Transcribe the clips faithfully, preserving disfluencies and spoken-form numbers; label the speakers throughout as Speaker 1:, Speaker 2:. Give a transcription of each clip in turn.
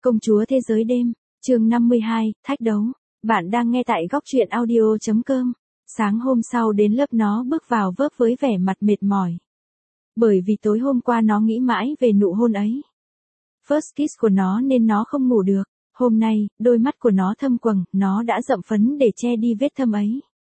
Speaker 1: Công chúa thế giới đêm, chương năm mươi hai, thách đấu. Bạn đang nghe tại góc truyện audio.com. Sáng hôm sau đến lớp nó bước vào vấp với vẻ mặt mệt mỏi. Bởi vì tối hôm qua nó nghĩ mãi về nụ hôn ấy. First kiss của nó nên nó không ngủ được. Hôm nay, đôi mắt của nó thâm quầng, nó đã dậm phấn để che đi vết thâm ấy.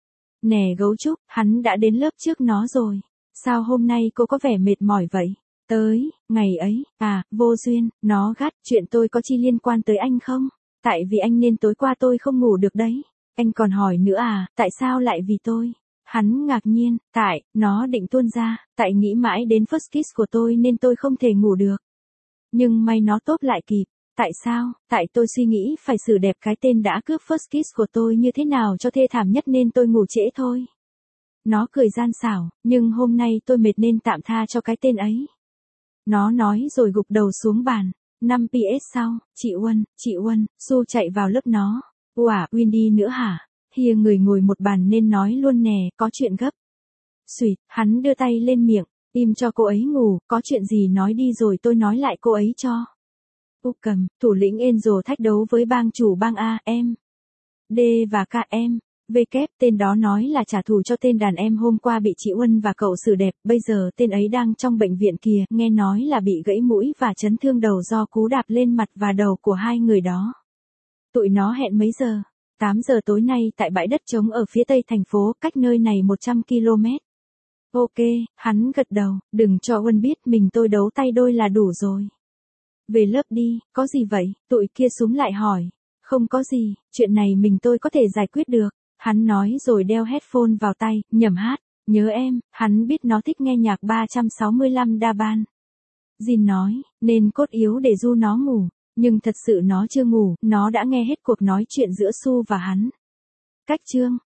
Speaker 1: Nè gấu trúc, hắn đã đến lớp trước nó rồi. Sao hôm nay cô có vẻ mệt mỏi vậy? Tới, ngày ấy, à, vô duyên, nó gắt, chuyện tôi có chi liên quan tới anh không? Tại vì anh nên tối qua tôi không ngủ được đấy. Anh còn hỏi nữa à, tại sao lại vì tôi? Hắn ngạc nhiên, tại, nó định tuôn ra, tại nghĩ mãi đến first kiss của tôi nên tôi không thể ngủ được. Nhưng may nó tốt lại kịp. Tại sao? Tại tôi suy nghĩ phải xử đẹp cái tên đã cướp first kiss của tôi như thế nào cho thê thảm nhất nên tôi ngủ trễ thôi. Nó cười gian xảo, nhưng hôm nay tôi mệt nên tạm tha cho cái tên ấy. Nó nói rồi gục đầu xuống bàn. năm pê ét sau, chị Uân, chị Uân, Su chạy vào lớp nó. Ủa, Windy nữa hả? Hìa người ngồi một bàn nên nói luôn nè, có chuyện gấp. Xuyệt, hắn đưa tay lên miệng, im cho cô ấy ngủ, có chuyện gì nói đi rồi tôi nói lại cô ấy cho. U cầm, thủ lĩnh Angel thách đấu với bang chủ bang A, em. D và K em. V kép, tên đó nói là trả thù cho tên đàn em hôm qua bị chị Uân và cậu xử đẹp, bây giờ tên ấy đang trong bệnh viện kìa, nghe nói là bị gãy mũi và chấn thương đầu do cú đạp lên mặt và đầu của hai người đó. Tụi nó hẹn mấy giờ? tám giờ tối nay tại bãi đất trống ở phía tây thành phố, cách nơi này một trăm ki lô mét. Ok, hắn gật đầu, đừng cho Uân biết mình tôi đấu tay đôi là đủ rồi. Về lớp đi, có gì vậy? Tụi kia súng lại hỏi. Không có gì, chuyện này mình tôi có thể giải quyết được. Hắn nói rồi đeo headphone vào tay, nhẩm hát. Nhớ em, hắn biết nó thích nghe nhạc ba trăm sáu mươi lăm đa ban. Jin nói, nên cốt yếu để du nó ngủ. Nhưng thật sự nó chưa ngủ, nó đã nghe hết cuộc nói chuyện giữa Su và hắn. Cách chương,